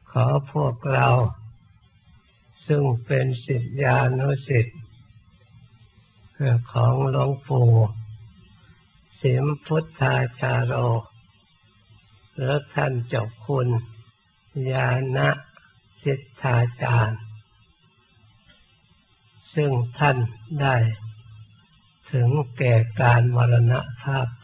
ขอพวกเราซึ่งเป็นศิษยานุศิษย์ของหลวงปู่สิมพุทธาจาโรและท่านเจ้าคุณญาณสิทธาจารย์ซึ่งท่านได้ถึงแก่การมรณภาพไป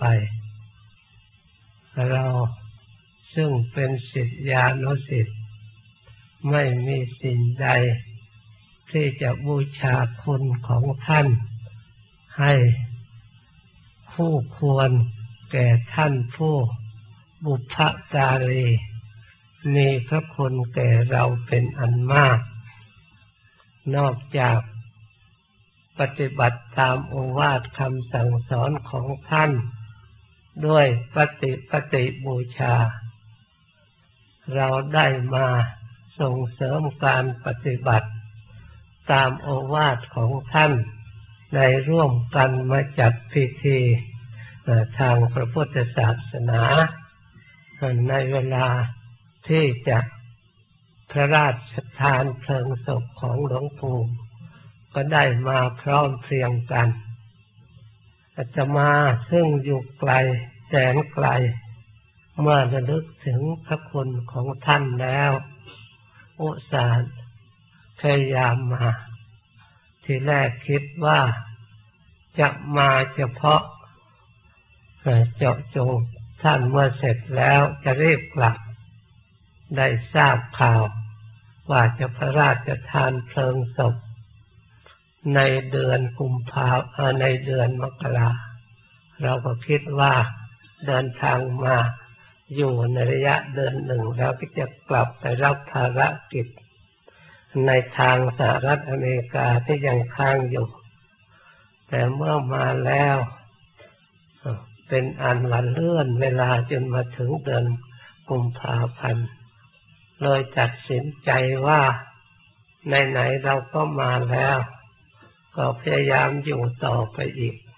เราซึ่งเป็นศิษยานุศิษย์ไม่มีสิ่งใดที่จะบูชาคุณของท่านให้คู่ควรแก่ท่านผู้บุพการีมีพระคุณแก่เราเป็นอันมากนอกจากปฏิบัติตามโอวาทคำสั่งสอนของท่านด้วยปฏิบูชาเราได้มาส่งเสริมการปฏิบัติตามโอวาทของท่านได้ร่วมกันมาจัดพิธีทางพระพุทธศาสนาในเวลาที่จะพระราชทานเพลิงศพของหลวงปู่ก็ได้มาพร้อมเพรียงกันอาตมาซึ่งอยู่ไกลแสนไกลเมื่อระลึกถึงพระคุณของท่านแล้วอุตส่าห์พยายามมาทีแรกคิดว่าจะมาเฉพาะเจาะจงท่านเมื่อเสร็จแล้วจะรีบกลับได้ทราบข่าวว่าจะพระราชทานเพลิงศพในเดือนกุมภาพันธ์ในเดือนมกราเราก็คิดว่าเดินทางมาอยู่ในระยะเดือนหนึ่งแล้วก็จะกลับไปรับภารกิจในทางสหรัฐอเมริกาที่ยังค้างอยู่แต่เมื่อมาแล้วเป็นอันวันเลื่อนเวลาจนมาถึงเดือนกุมภาพันธ์เลยตัดสินใจว่าไหนๆเราก็มาแล้วก็พยายามอยู่ต่อไปอีก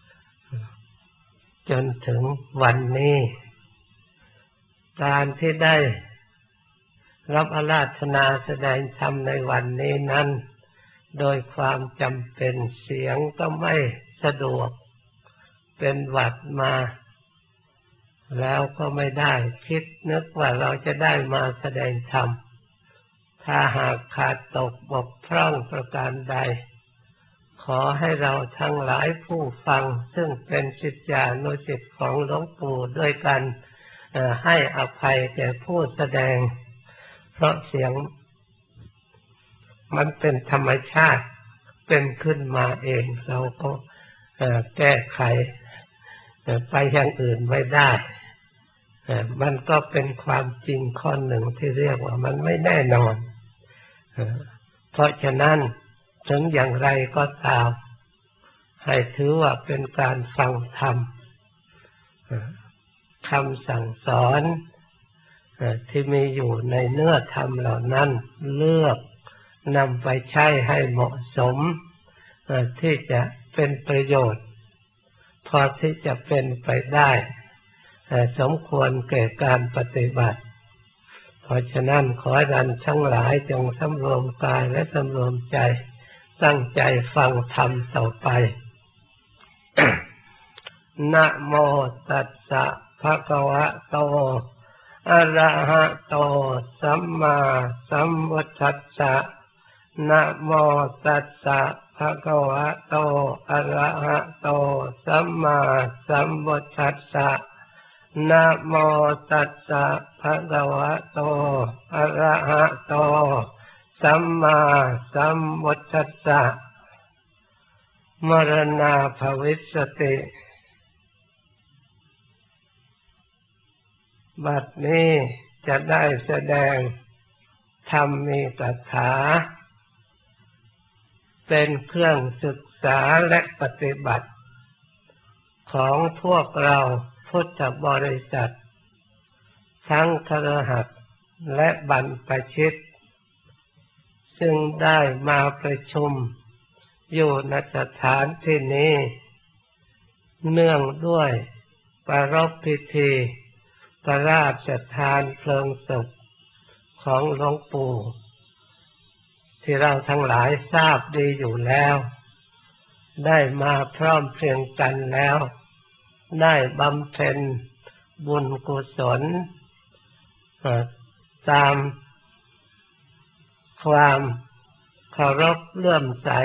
จนถึงวันนี้การที่ได้รับอาราธนาแสดงธรรมในวันนี้นั้นโดยความจำเป็นเสียงก็ไม่สะดวกเป็นหวัดมาแล้วก็ไม่ได้คิดนึกว่าเราจะได้มาแสดงธรรมถ้าหากขาดตกบกพร่องประการใดขอให้เราทั้งหลายผู้ฟังซึ่งเป็นศิษยานุศิษย์ของหลวงปู่ด้วยกันให้อภัยแก่ผู้แสดงเพราะเสียงมันเป็นธรรมชาติเป็นขึ้นมาเองเราก็แก้ไขไปอย่างอื่นไม่ได้มันก็เป็นความจริงข้อหนึ่งที่เรียกว่ามันไม่แน่นอนเพราะฉะนั้นถึงอย่างไรก็ตามให้ถือว่าเป็นการฟังธรรมคำสั่งสอนที่มีอยู่ในเนื้อธรรมเหล่านั้นเลือกนำไปใช้ให้เหมาะสมที่จะเป็นประโยชน์พอที่จะเป็นไปได้สมควรแก่การปฏิบัติเพราะฉะนั้นขอให้ท่านทั้งหลายจงสำรวมกายและสำรวมใจตั้งใจฟังธรรมต่อไป นะโมตัสสะภะคะวะโตอะระหะโตสัมมาสัมพุทธัสสะนะโมตัสสะภะคะวะโตอะระหะโตสัมมาสัมพุทธัสสะนะโมตัสสะภะคะวะโตอะระหะโตสัมมาสัมพุทธัสสะมรณาภวิสสติบัดนี้จะได้แสดงธรรมีกถาเป็นเครื่องศึกษาและปฏิบัติของพวกเราพุทธบริษัททั้งคฤหัสถ์และบรรพชิตซึ่งได้มาประชุมอยู่ณสถานที่นี้เนื่องด้วยปรารภพิธีพระราชทานเพลิงศพของหลวงปู่ที่เราทั้งหลายทราบดีอยู่แล้วได้มาพร้อมเพรียงกันแล้วได้บำเพ็ญบุญกุศลตามความเคารพเลื่อมใส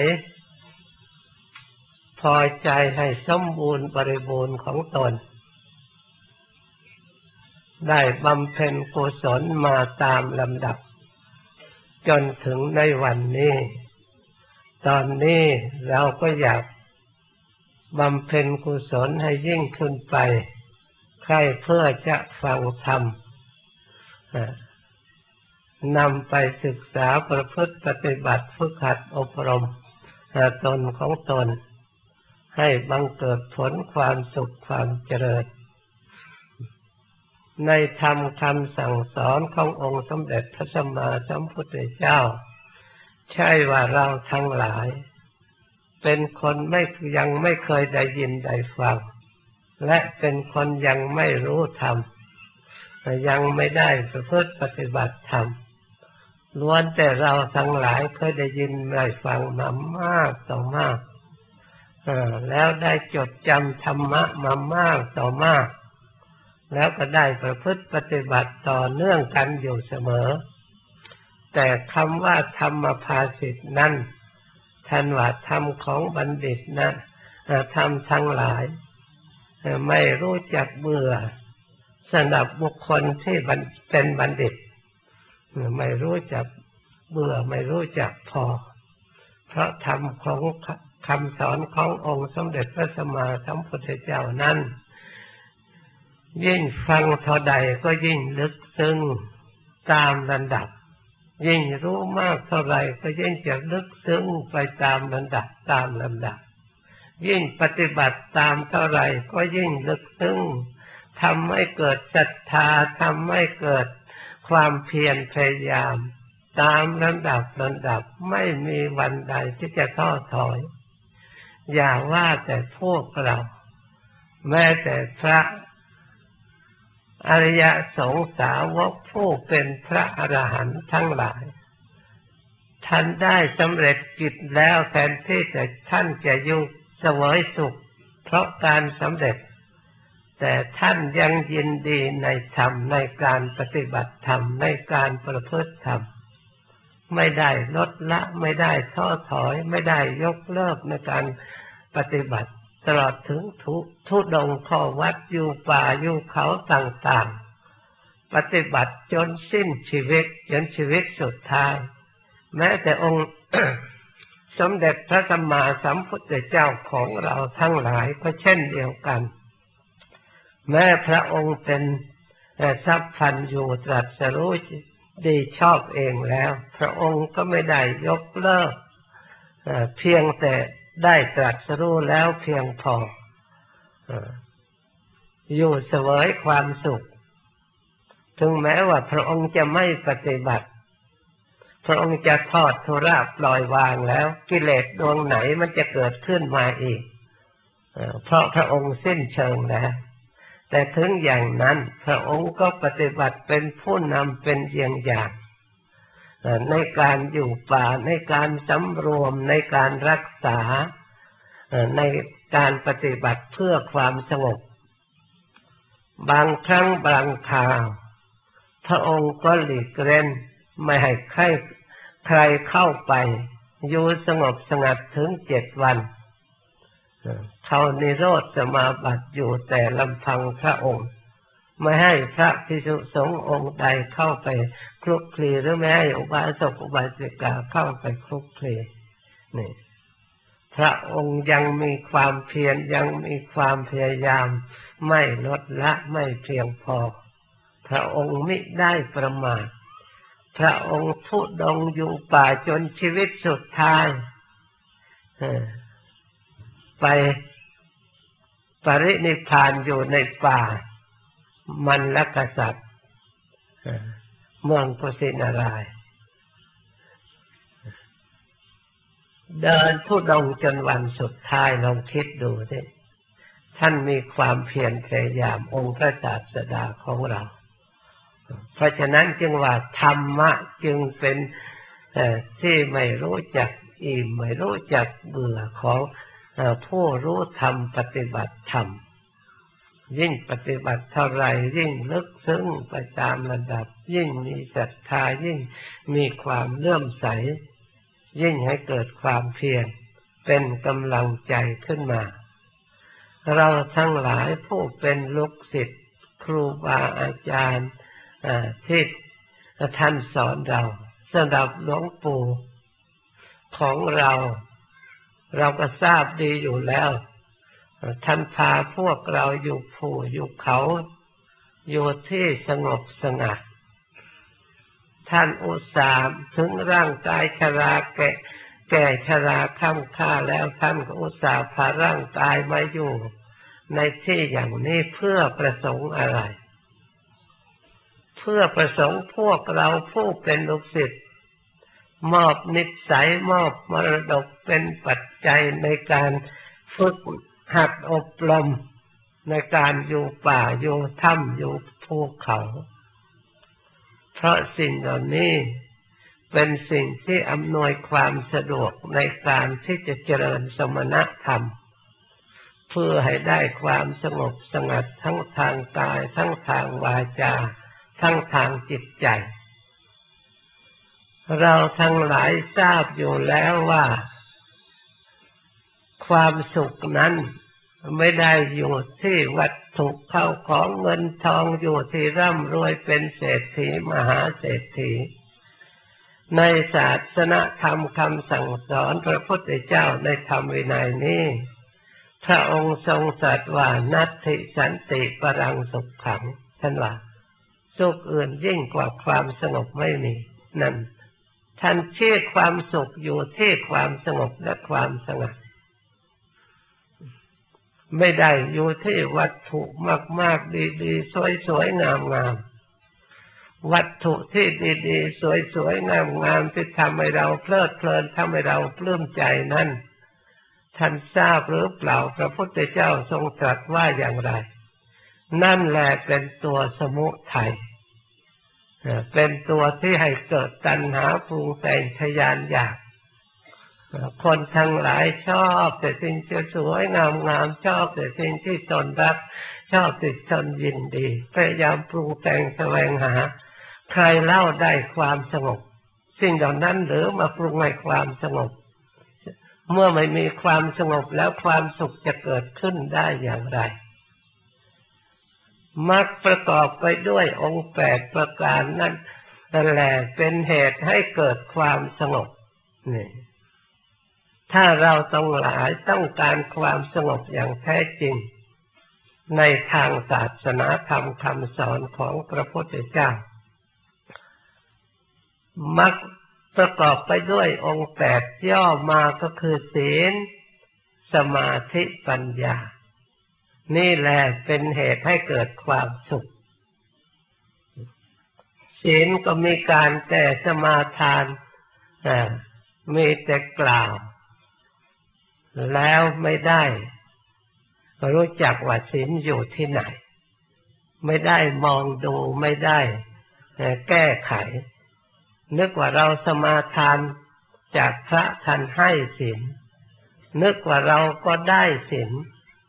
พอใจให้สมบูรณ์บริบูรณ์ของตนได้บำเพ็ญกุศลมาตามลำดับจนถึงในวันนี้ตอนนี้เราก็อยากบำเพ็ญกุศลให้ยิ่งขึ้นไปใครเพื่อจะฟังธรรมนำไปศึกษาประพฤติปฏิบัติฝึกหัดอบรมตนของตนให้บังเกิดผลความสุขความเจริญในธรรมคำสั่งสอนขององค์สมเด็จพระสัมมาสัมพุทธเจ้าใช่ว่าเราทั้งหลายเป็นคนยังไม่เคยได้ยินได้ฟังและเป็นคนยังไม่รู้ธรรมยังไม่ได้ประพฤติปฏิบัติธรรมล้วนแต่เราทั้งหลายเคยได้ยินได้ฟังมามากต่อมากแล้วได้จดจำธรรมะมามากต่อมากแล้วก็ได้ประพฤติปฏิบัติต่อเนื่องกันอยู่เสมอแต่คำว่าธรรมภาสิทธินั้นท่านว่าธรรมของบัณฑิตนะธรรมทั้งหลายไม่รู้จักเบื่อสำหรับบุคคลที่เป็นบัณฑิตไม่รู้จักเบื่อไม่รู้จักพอเพราะธรรมของคำสอนขององค์สมเด็จพระสัมมาสัมพุทธเจ้านั้นยิ่งฟังเท่าใดก็ยิ่งลึกซึ้งตามลำดับยิ่งรู้มากเท่าไรก็ยิ่งจะลึกซึ้งไปตามลำดับตามลำดับยิ่งปฏิบัติตามเท่าไรก็ยิ่งลึกซึ้งทำให้เกิดศรัทธาทำให้เกิดความเพียรพยายามตามลำดับไม่มีวันใดที่จะท้อถอยอย่าว่าแต่พวกเราแม้แต่พระอริยสงสาวกผู้เป็นพระอรหันต์ทั้งหลายท่านได้สำเร็จกิจแล้วแทนที่แต่ท่านจะอยู่เสวยสุขเพราะการสำเร็จแต่ท่านยังยินดีในธรรมในการปฏิบัติธรรมในการประพฤติธรรมไม่ได้ลดละไม่ได้ท้อถอยไม่ได้ยกเลิกในการปฏิบัติตลอดถึงทุดงข้อวัดอยู่ป่าอยู่เขาต่างๆปฏิบัติจนสิ้นชีวิตจนชีวิตสุดท้ายแม้แต่องค์ สมเด็จพระสัมมาสัมพุทธเจ้าของเราทั้งหลายก็เช่นเดียวกันแม้พระองค์เป็นสัพพัญญูตรัสรู้ดีชอบเองแล้วพระองค์ก็ไม่ได้ยกเลิกเพียงแต่ได้ตรัสรู้แล้วเพียงพออยู่เสวยความสุขถึงแม้ว่าพระองค์จะไม่ปฏิบัติพระองค์จะทอดทุระปล่อยวางแล้วกิเลสดวงไหนมันจะเกิดขึ้นมาอีกเพราะพระองค์สิ้นเชิงแล้วแต่ถึงอย่างนั้นพระองค์ก็ปฏิบัติเป็นผู้นำเป็นอย่างในการอยู่ป่าในการสำรวมในการรักษาในการปฏิบัติเพื่อความสงบบางครั้งบางคราวพระองค์ก็หลีกเล่นไม่ให้ใครเข้าไปอยู่สงบสงัดถึง7 วันเข้านิโรธสมาบัติอยู่แต่ลำพังพระองค์ไม่ให้พระภิกษุสงฆ์องค์ใดเข้าไปคลุกคลีหรือไม่ให้อุบาสกอุบาสิกาเข้าไปคลุกคลีนี่พระองค์ยังมีความเพียรยังมีความพยายามไม่ลดละไม่เพียงพอพระองค์มิได้ประมาทพระองค์ทุดงอยู่ป่าจนชีวิตสุดท้ายไปปรินิพพานอยู่ในป่ามัลลกษัตริย์เมืองกุสินารายณ์เดินทุดงจนวันสุดท้ายลองคิดดูสิท่านมีความเพียรพยายามองค์พระศาสดาของเราเพราะฉะนั้นจึงว่าธรรมะจึงเป็นที่ไม่รู้จักอิ่มไม่รู้จักเบื่อของผู้รู้ธรรมปฏิบัติธรรมยิ่งปฏิบัติเท่าไรยิ่งลึกซึ้งไปตามระดับยิ่งมีศรัทธายิ่งมีความเลื่อมใสยิ่งให้เกิดความเพียรเป็นกำลังใจขึ้นมาเราทั้งหลายผู้เป็นลูกศิษย์ครูบาอาจารย์ที่ท่านสอนเราสำหรับหลวงปู่ของเราก็ทราบดีอยู่แล้วท่านพาพวกเราอยู่ภูอยู่เขาอยู่ที่สงบสงัดท่านอุตส่าห์ถึงร่างกายชราแก่ชราค่ำค่าแล้วท่านก็อุตส่าห์พาร่างกายมาอยู่ในที่อย่างนี้เพื่อประสงค์อะไรเพื่อประสงค์พวกเราผู้เป็นลูกศิษย์มอบนิสัยมอบมรดกเป็นปัจจัยในการฝึกหัดอบรมในการอยู่ป่าอยู่ถ้ำอยู่ภูเขาเพราะสิ่งเหล่านี้เป็นสิ่งที่อำนวยความสะดวกในการที่จะเจริญสมณธรรมเพื่อให้ได้ความสงบสงัดทั้งทางกายทั้งทางวาจาทั้งทางจิตใจเราทั้งหลายทราบอยู่แล้วว่าความสุขนั้นไม่ได้อยู่ที่วัตถุเข้าของเงินทองอยู่ที่ร่ำรวยเป็นเศรษฐีมหาเศรษฐีในศาสนธรรมคำสั่งสอนพระพุทธเจ้าในธรรมวินัยนี้พระองค์ทรงตรัสว่านัตถิสันติปรังสุขขังท่านว่าสุขอื่นยิ่งกว่าความสงบไม่มีนั่นท่านชี้ความสุขอยู่ที่ความสงบและความสงัดไม่ได้อยู่ที่วัตถุมากๆดีๆสวยๆงามๆวัตถุที่ดีๆสวยๆงามๆที่ทำให้เราเพลิดเพลินทำให้เราปลื้มใจนั้นท่านทราบหรือเปล่าพระพุทธเจ้าทรงตรัสว่าอย่างไรนั่นแหละเป็นตัวสมุทัยเป็นตัวที่ให้เกิดตัณหาปรุงแต่งทยานอยากคนทั้งหลายชอบแต่สิ่งที่สวยงามชอบแต่สิ่งที่ตนรักชอบแต่ตนยินดีพยายามปรุงแต่งแสวงหาใครเล่าได้ความสงบสิ่งเหล่านั้นหรือมาปรุงให้ความสงบเมื่อไม่มีความสงบแล้วความสุขจะเกิดขึ้นได้อย่างไรมรรคประกอบไปด้วยองค์8ประการนั้นแหละเป็นเหตุให้เกิดความสงบนี่ถ้าเราต้องการความสงบอย่างแท้จริงในทางศาสนาธรรมคำสอนของพระพุทธเจ้ามรรคประกอบไปด้วยองค์8ย่อมาก็คือศีลสมาธิปัญญานี่แหละเป็นเหตุให้เกิดความสุขศีลก็มีการแต่สมาทานมีแต่กล่าวแล้วไม่ได้รู้จักว่าศีลอยู่ที่ไหนไม่ได้มองดูไม่ได้แก้ไขนึกว่าเราสมาทานจากพระท่านให้ศีลนึกว่าเราก็ได้ศีล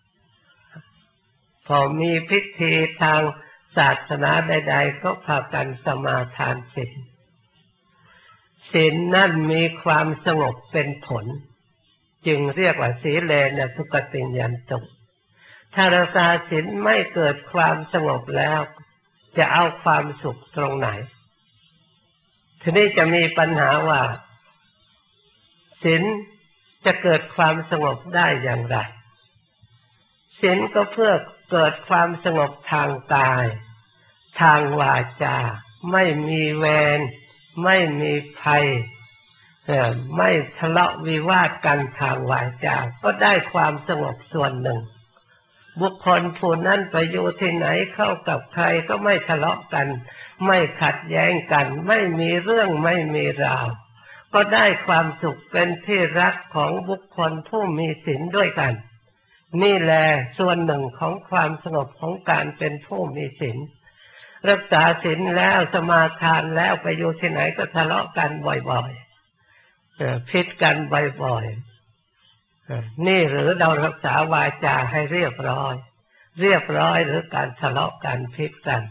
พอมีพิธีทางศาสนาใดๆก็พากันสมาทานศีลศีลนั่นมีความสงบเป็นผลจึงเรียกว่าสีเลนะสุขติยันตุถ้ารักษาศีลไม่เกิดความสงบแล้วจะเอาความสุขตรงไหนทีนี้จะมีปัญหาว่าศีลจะเกิดความสงบได้อย่างไรศีลก็เพื่อเกิดความสงบทางกายทางวาจาไม่มีเวรไม่มีภัยไม่ทะเลาะวิวาทกันทางวาจาก็ได้ความสงบส่วนหนึ่งบุคคลผู้นั้นไปอยู่ที่ไหนเข้ากับใครก็ไม่ทะเลาะกันไม่ขัดแย้งกันไม่มีเรื่องไม่มีราวก็ได้ความสุขเป็นที่รักของบุคคลผู้มีศีลด้วยกันนี่แหละส่วนหนึ่งของความสงบของการเป็นผู้มีศีลรักษาศีลแล้วสมาทานแล้วไปอยู่ที่ไหนก็ทะเลาะกันบ่อยๆผิดกันบ่อยๆนี่หรือเรารักษาวาจาให้เรียบร้อยหรือการทะเลาะกันผิดกัน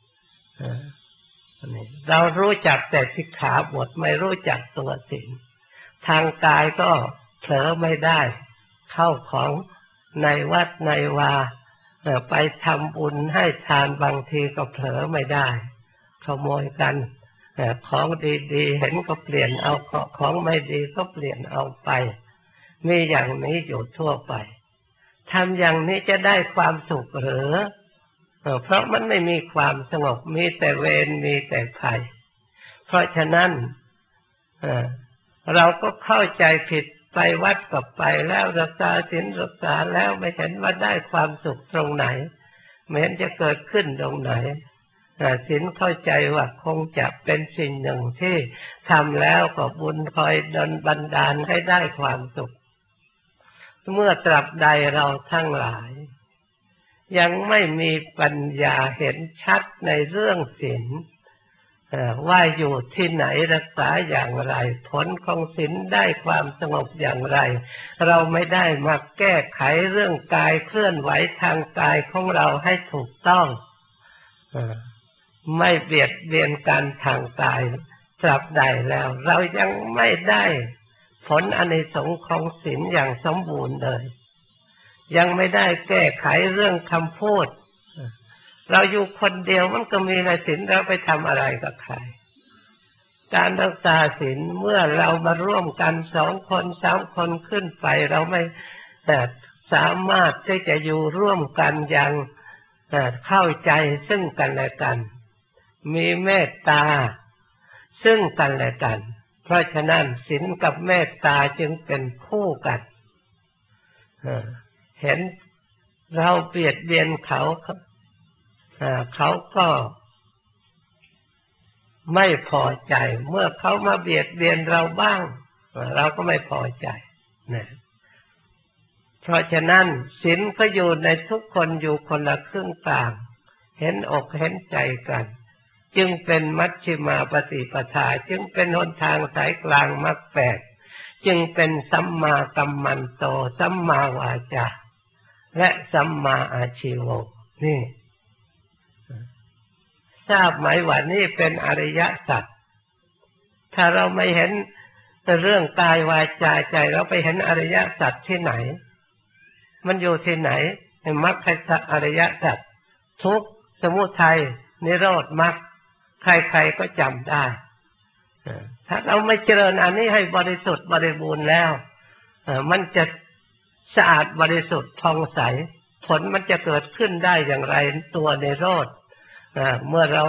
เรารู้จักแต่สิกขาบทไม่รู้จักตัวศีลทางกายก็เผลอไม่ได้เข้าของในวัดในวาไปทำบุญให้ทานบางทีก็เผลอไม่ได้ขโมยกันของดีๆเห็นก็เปลี่ยนเอาของไม่ดีก็เปลี่ยนเอาไปมีอย่างนี้อยู่ทั่วไปทำอย่างนี้จะได้ความสุขหรือเพราะมันไม่มีความสงบมีแต่เวรมีแต่ภัยเพราะฉะนั้นเราก็เข้าใจผิดไปวัดกับไปแล้วรักษาศีลรักษาแล้วไม่เห็นว่าได้ความสุขตรงไหนไม่เห็นจะเกิดขึ้นตรงไหนศีลเข้าใจว่าคงจะเป็นสิ่งหนึ่งที่ทำแล้วก็บุญคอยดลบันดาลให้ได้ความสุขเมื่อตราบใดเราทั้งหลายยังไม่มีปัญญาเห็นชัดในเรื่องศีลว่าอยู่ที่ไหนรักษาอย่างไรผลของศีลได้ความสงบอย่างไรเราไม่ได้มาแก้ไขเรื่องกายเคลื่อนไหวทางกายของเราให้ถูกต้องไม่เบียดเบียนกันทางกายตราบใดแล้วเรายังไม่ได้ผลอานิสงส์ของศีลอย่างสมบูรณ์เลยยังไม่ได้แก้ไขเรื่องคำพูดเราอยู่คนเดียวมันก็มีในศีลเราไปทำอะไรกับใครการรักษาศีลเมื่อเรามาร่วมกัน2 คน3 คนขึ้นไปเราไม่สามารถที่จะอยู่ร่วมกันอย่างเข้าใจซึ่งกันและกันมีเมตตาซึ่งกันและกันเพราะฉะนั้นศีลกับเมตตาจึงเป็นคู่กันเห็นเราเบียดเบียนเขาเขาก็ไม่พอใจเมื่อเขามาเบียดเบียนเราบ้างเราก็ไม่พอใจนะเพราะฉะนั้นศีลก็อยู่ในทุกคนอยู่คนละครึ่งกลางเห็นอกเห็นใจกันจึงเป็นมัชฌิมาปฏิปทาจึงเป็นหนทางสายกลางมรรค8จึงเป็นสัมมากัมมันโตสัมมาวาจาและสัมมาอาชีโวนี่ทราบไหมว่านี่เป็นอริยสัจถ้าเราไม่เห็นเรื่องกายวาจาใจเราไปเห็นอริยสัจที่ไหนมันอยู่ที่ไหนในมรรคอริยสัจทุกข์สมุทัยนิโรธมรรคใครๆก็จำได้ถ้าเราไม่เจริญอันนี้ให้บริสุทธิ์บริบูรณ์แล้วมันจะสะอาดบริสุทธิ์ผ่องใสผลมันจะเกิดขึ้นได้อย่างไรตัวนิโรธเมื่อเรา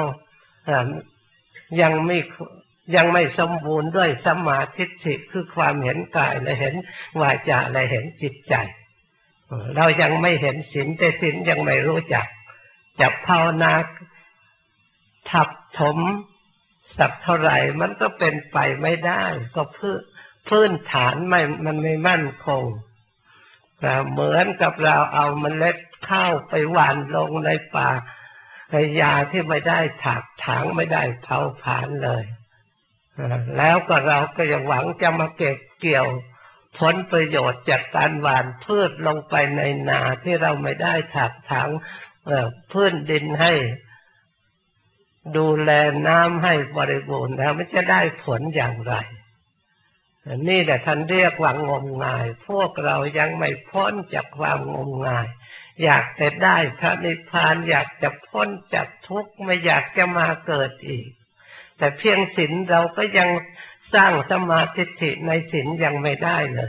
ยังไม่สมบูรณ์ด้วยสัมมาทิฏฐิคือความเห็นกายและเห็นวาจาและเห็นจิตใจเรายังไม่เห็นศีลแต่ศีลยังไม่รู้จักจะภาวนาทับถมสักเท่าไหร่มันก็เป็นไปไม่ได้ก็พื้นฐานมันไม่มั่นคงเหมือนกับเราเอาเมล็ดข้าวไปหว่านลงในป่าในยาที่ไม่ได้ถากถางไม่ได้เผาผลาญเลยแล้วก็เราก็ยังหวังจะมาเก็บเกี่ยวผลประโยชน์จากการหว่านพืชลงไปในนาที่เราไม่ได้ถากถางพื้นดินให้ดูแลน้ำให้บริบูรณ์แล้วมันจะได้ผลอย่างไรนี่แหละท่านเรียกว่างมงายพวกเรายังไม่พ้นจากความงมงายอยากแต่ได้พระนิพพานอยากจะพ้นจากทุกข์ไม่อยากจะมาเกิดอีกแต่เพียงศีลเราก็ยังสร้างสัมมาทิฏฐิในศีลยังไม่ได้เลย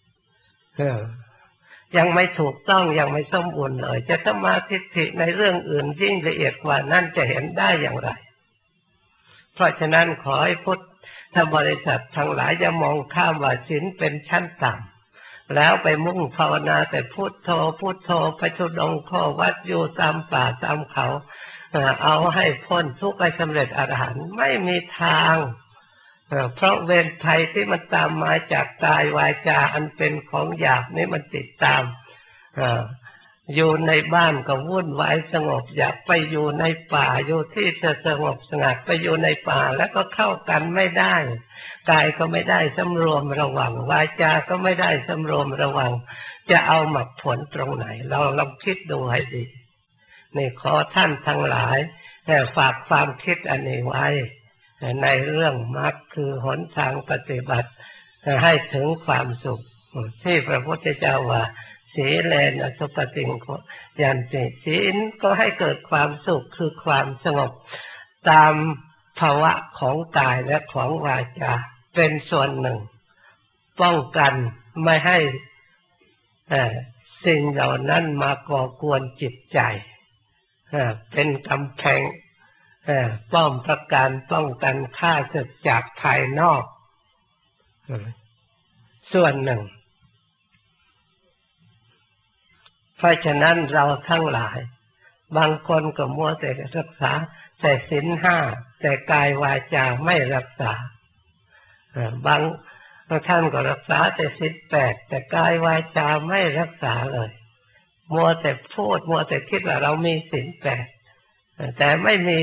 ยังไม่ถูกต้องยังไม่สมบูรณ์เลยจะสัมมาทิฏฐิในเรื่องอื่นยิ่งละเอียดกว่านั้นจะเห็นได้อย่างไรเพราะฉะนั้นขอให้พุทธบริษัททั้งหลายอย่ามองข้ามว่าศีลเป็นชั้นต่ำแล้วไปมุ่งภาวนาแต่พุทโธพุทโธไปทุดงข้อวัดอยู่ตามป่าตามเขาเอาให้พ้นทุกข์ให้สำเร็จอรหันต์ไม่มีทางเพราะเวรภัยที่มันตามมาจากกายวาจาอันเป็นของหยาบนี้มันติดตามอยู่ในบ้านก็วุ่นวายสงบอยากไปอยู่ในป่าอยู่ที่สงบสงัดไปอยู่ในป่าแล้วก็เข้ากันไม่ได้กายก็ไม่ได้สำรวมระวังวาจาก็ไม่ได้สำรวมระวังจะเอามรรคผลตรงไหนเราลองคิดดูให้ดีนี่ขอท่านทั้งหลายฝากความคิดอันนี้ไว้ในเรื่องมรรคคือหนทางปฏิบัติให้ถึงความสุขที่พระพุทธเจ้าว่าศีเลนะสุปฏิงยันติศีลก็ให้เกิดความสุขคือความสงบตามภาวะของกายและของวาจาเป็นส่วนหนึ่งป้องกันไม่ให้สิ่งเหล่านั้นมาก่อกวนจิตใจเป็นกำแพงป้องประกันป้องกันข้าศึกจากภายนอกส่วนหนึ่งเพราะฉะนั้นเราทั้งหลายบางคนก็มัวแต่รักษาแต่ศีลห้าแต่กายวาจาไม่รักษาบางท่านก็รักษาแต่ศีลแปดแต่กายวาจาไม่รักษาเลยมัวแต่พูดมัวแต่คิดว่าเรามีศีลแปดแต่ไม่มี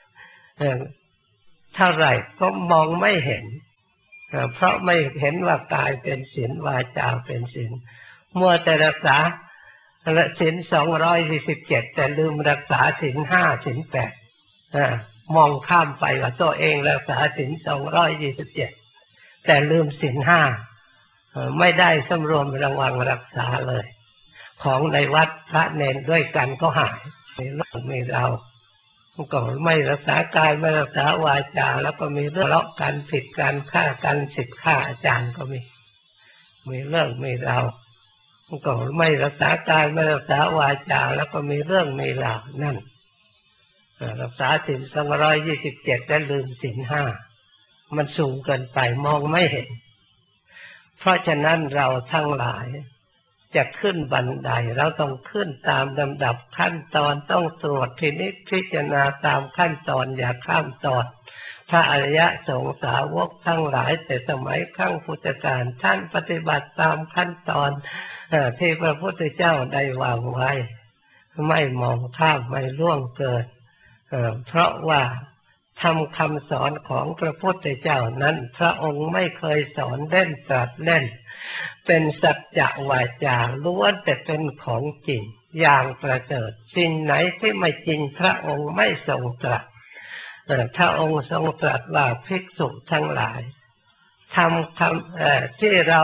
เท่าไหร่ก็มองไม่เห็นเพราะไม่เห็นว่ากายเป็นศีลวาจาเป็นศีลมัวแต่รักษาศีล247แต่ลืมรักษาศีล5ศีล8มองข้ามไปว่าตัวเองรักษาศีล227แต่ลืมศีล5ไม่ได้สำรวมระวังรักษาเลยของในวัดพระเนรด้วยกันก็หายมีเราก็ไม่รักษากายไม่รักษาวาจาแล้วก็มีเรื่องทะเลาะกันผิดกันฆ่ากันศิษย์ฆ่าอาจารย์ก็มีเรื่องมีเราก็ไม่รักษากายไม่รักษาวาจาแล้วก็มีเรื่องมีราวนั่นรักษาศีล227แต่ลืมศีล5มันสูงเกินไปมองไม่เห็นเพราะฉะนั้นเราทั้งหลายจะขึ้นบันไดเราต้องขึ้นตามลำดับขั้นตอนต้องตรวจพินิจพิจารณาตามขั้นตอนอย่าข้ามตอนพระอริยสงสาวกทั้งหลายแต่สมัยครั้งพุทธกาลท่านปฏิบัติตามขั้นตอนที่พระพุทธเจ้าได้วางไว้ไม่มองข้ามไม่ล่วงเกินเพราะว่าทำคำสอนของพระพุทธเจ้านั้นพระองค์ไม่เคยสอนเล่นตรัสเล่นเป็นสัจจะวาจาล้วนแต่เป็นของจริงอย่างประเสริฐสิ่งไหนที่ไม่จริงพระองค์ไม่ทรงตรัสพระองค์ทรงตรัสว่าภิกษุทั้งหลายทำคำที่เรา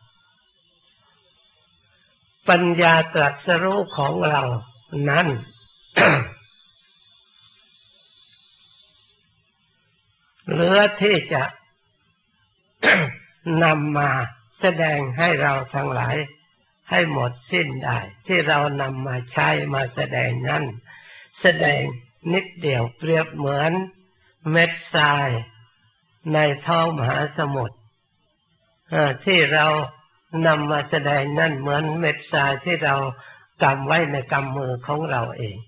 ปัญญาตรัสรู้ของเรานั้น เหลือที่จะ นำมาแสดงให้เราทั้งหลายให้หมดสิ้นได้ที่เรานำมาใช้มาแสดงนั้นแสดงนิดเดียวเปรียบเหมือนเม็ดทรายในท้องมหาสมุทรที่เรานำมาแสดงนั่นเหมือนเม็ดทรายที่เรากำไว้ในกำมือของเราเอง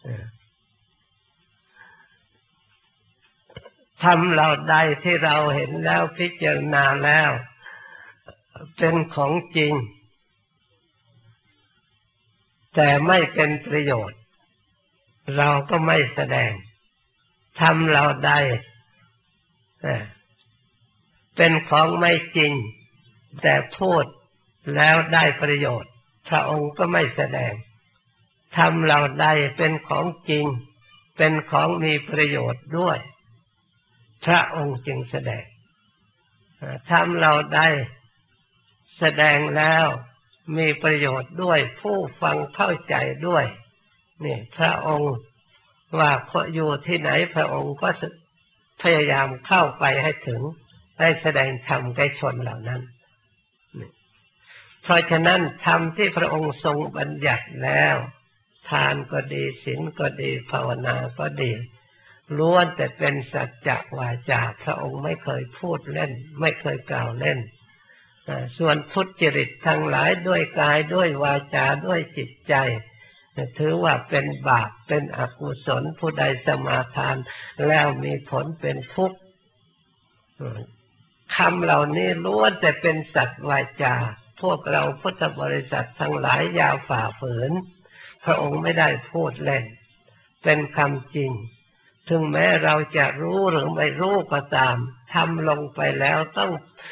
ทำเราใดที่เราเห็นแล้วพิจารณาแล้วเป็นของจริงแต่ไม่เป็นประโยชน์เราก็ไม่แสดงทำเราใดเป็นของไม่จริงแต่พูดแล้วได้ประโยชน์พระองค์ก็ไม่แสดงทำเราใดเป็นของจริงเป็นของมีประโยชน์ด้วยพระองค์จึงแสดงทำเราใดแสดงแล้วมีประโยชน์ด้วยผู้ฟังเข้าใจด้วยนี่พระองค์ว่าอยู่ที่ไหนพระองค์ก็พยายามเข้าไปให้ถึงได้แสดงธรรมแก่ชนเหล่านั้นเพราะฉะนั้นธรรมที่พระองค์ทรงบัญญัติแล้วทานก็ดีศีลก็ดีภาวนาก็ดีล้วนแต่เป็นสัจจะวาจาพระองค์ไม่เคยพูดเล่นไม่เคยกล่าวเล่นส่วนทุจริตทั้งหลายด้วยกายด้วยวาจาด้วยจิตใจถือว่าเป็นบาปเป็นอกุศลผู้ใดสมาทานแล้วมีผลเป็นทุกข์คำเหล่านี้ล้วนแต่เป็นสัจวาจาพวกเราพุทธบริษัททั้งหลายอย่าฝ่าฝืนพระองค์ไม่ได้พูดเล่นเป็นคำจริงถึงแม้เราจะรู้หรือไม่รู้ก็ตามทำลงไปแล้วต้อง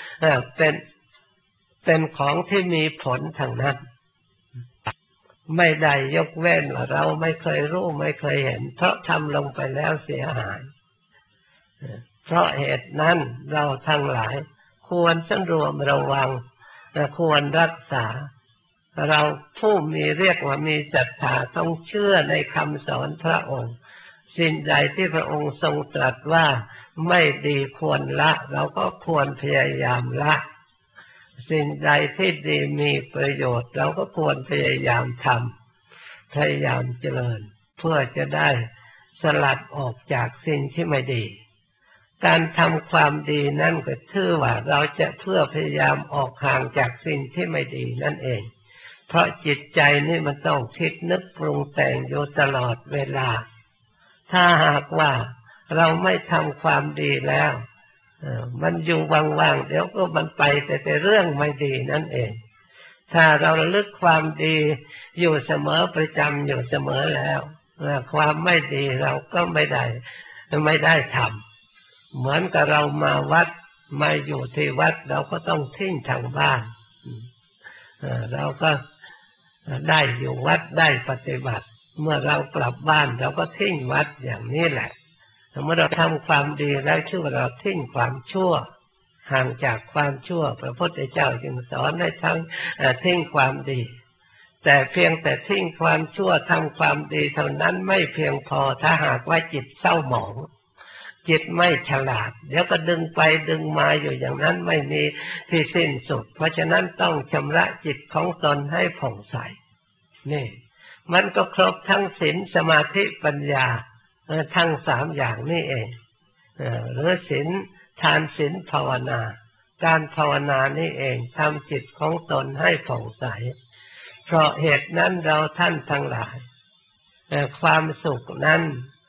เป็นของที่มีผลทางนั้นไม่ได้ยกเว้นว่าเราไม่เคยรู้ไม่เคยเห็นเพราะทำลงไปแล้วเสียหายเพราะเหตุนั้นเราทั้งหลายควรสำรวมระวังควรรักษาเราผู้มีเรียกว่ามีศรัทธาต้องเชื่อในคำสอนพระองค์สิ่งใดที่พระองค์ทรงตรัสว่าไม่ดีควรละเราก็ควรพยายามละสิ่งใดที่ดีมีประโยชน์เราก็ควรพยายามทำพยายามเจริญเพื่อจะได้สลัดออกจากสิ่งที่ไม่ดีการทำความดีนั่นก็ถือว่าเราจะเพื่อพยายามออกห่างจากสิ่งที่ไม่ดีนั่นเองเพราะจิตใจนี่มันต้องคิดนึกปรุงแต่งอยู่ตลอดเวลาถ้าหากว่าเราไม่ทำความดีแล้วมันอยู่ว่างๆเดี๋ยวก็มันไปแต่เรื่องไม่ดีนั่นเองถ้าเราระลึกความดีอยู่เสมอประจำอยู่เสมอแล้วความไม่ดีเราก็ไม่ได้ทำเหมือนกับเรามาวัดมาอยู่ที่วัดเราก็ต้องทิ้งทางบ้านเราก็ได้อยู่วัดได้ปฏิบัติเมื่อเรากลับบ้านเราก็ทิ้งวัดอย่างนี้แหละเมื่อเราทำความดีแล้วชื่อว่าเราทิ้งความชั่วห่างจากความชั่วพระพุทธเจ้าจึงสอนให้ทั้งทิ้งความดีแต่เพียงแต่ทิ้งความชั่วทำความดีเท่านั้นไม่เพียงพอถ้าหากว่าจิตเศร้าหมองจิตไม่ฉลาดเดี๋ยวก็ดึงไปดึงมาอยู่อย่างนั้นไม่มีที่สิ้นสุดเพราะฉะนั้นต้องชำระจิตของตนให้ผ่องใสนี่มันก็ครบทั้งศีลสมาธิปัญญาทั้งสามอย่างนี่เองหรือศีลทานศีลภาวนาการภาวนานี่เองทำจิตของตนให้ผ่องใสเพราะเหตุนั้นเราท่านทั้งหลายความสุขนั้น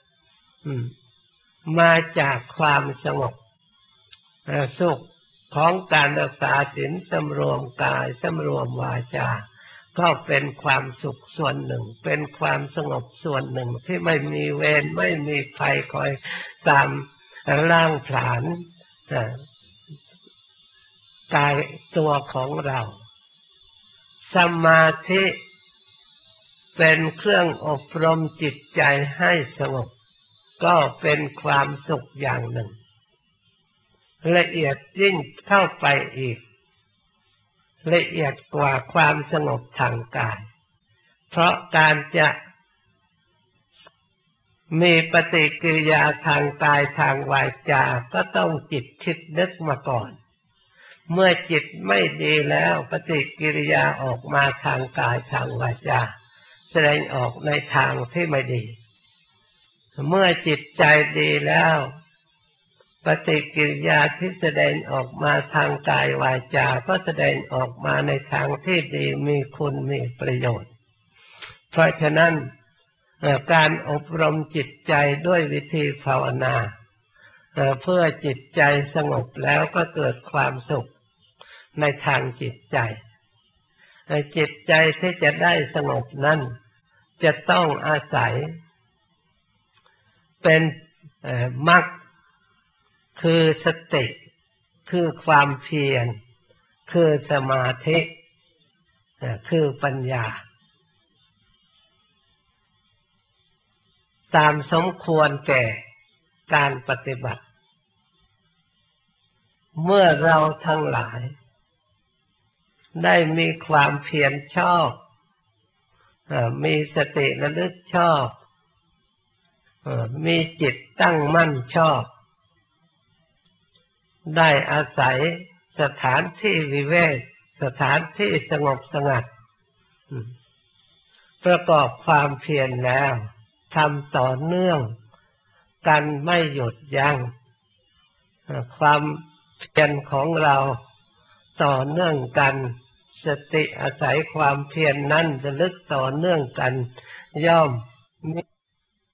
มาจากความสงบสุขของการรักษาศีลสำรวมกายสำรวมวาจาก็เป็นความสุขส่วนหนึ่งเป็นความสงบส่วนหนึ่งที่ไม่มีเวรไม่มีภัยคอยตามร่างผลาญกายตัวของเราสมาธิเป็นเครื่องอบรมจิตใจให้สงบก็เป็นความสุขอย่างหนึ่งละเอียดยิ่งเข้าไปอีกละเอียดกว่าความสงบทางกายเพราะการจะมีปฏิกิริยาทางกายทางวาจาก็ต้องจิตคิดนึกมาก่อนเมื่อจิตไม่ดีแล้วปฏิกิริยาออกมาทางกายทางวาจาแสดงออกในทางที่ไม่ดีเมื่อจิตใจดีแล้วปฏิกิริยาที่แสดงออกมาทางกายวาจาก็แสดงออกมาในทางที่ดีมีคุณมีประโยชน์เพราะฉะนั้นการอบรมจิตใจด้วยวิธีภาวนาเพื่อจิตใจสงบแล้วก็เกิดความสุขในทางจิตใจจิตใจที่จะได้สงบนั้นจะต้องอาศัยเป็นมรรคคือสติคือความเพียรคือสมาธิคือปัญญาตามสมควรแก่การปฏิบัติเมื่อเราทั้งหลายได้มีความเพียรชอบมีสติระลึกชอบมีจิตตั้งมั่นชอบได้อาศัยสถานที่วิเวกสถานที่สงบสงัดประกอบความเพียรแล้วทำต่อเนื่องกันไม่หยุดยั้งความเพียรของเราต่อเนื่องกันสติอาศัยความเพียรนั้นระลึกต่อเนื่องกันย่อม